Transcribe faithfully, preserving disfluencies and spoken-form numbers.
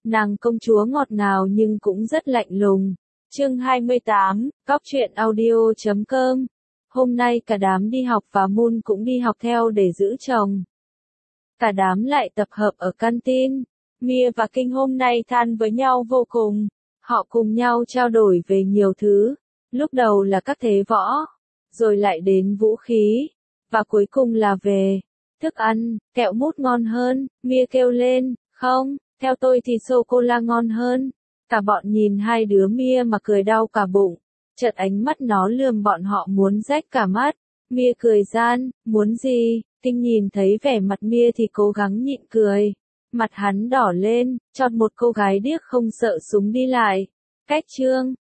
Nàng công chúa ngọt ngào nhưng cũng rất lạnh lùng. Chương hai mươi tám, Cóc truyện audio chấm com. Hôm nay cả đám đi học và Moon cũng đi học theo để giữ chồng. Cả đám lại tập hợp ở canteen. Mia và Kinh hôm nay than với nhau vô cùng. Họ cùng nhau trao đổi về nhiều thứ. Lúc đầu là các thế võ, rồi lại đến vũ khí, và cuối cùng là về thức ăn. Kẹo mút ngon hơn, Mia kêu lên, không, theo tôi thì sô-cô-la ngon hơn. Cả bọn nhìn hai đứa Mia mà cười đau cả bụng. Chợt ánh mắt nó lườm bọn họ muốn rách cả mắt. Mia cười gian, muốn gì? Kinh nhìn thấy vẻ mặt Mia thì cố gắng nhịn cười. Mặt hắn đỏ lên, chọn một cô gái điếc không sợ súng đi lại. Cách trương,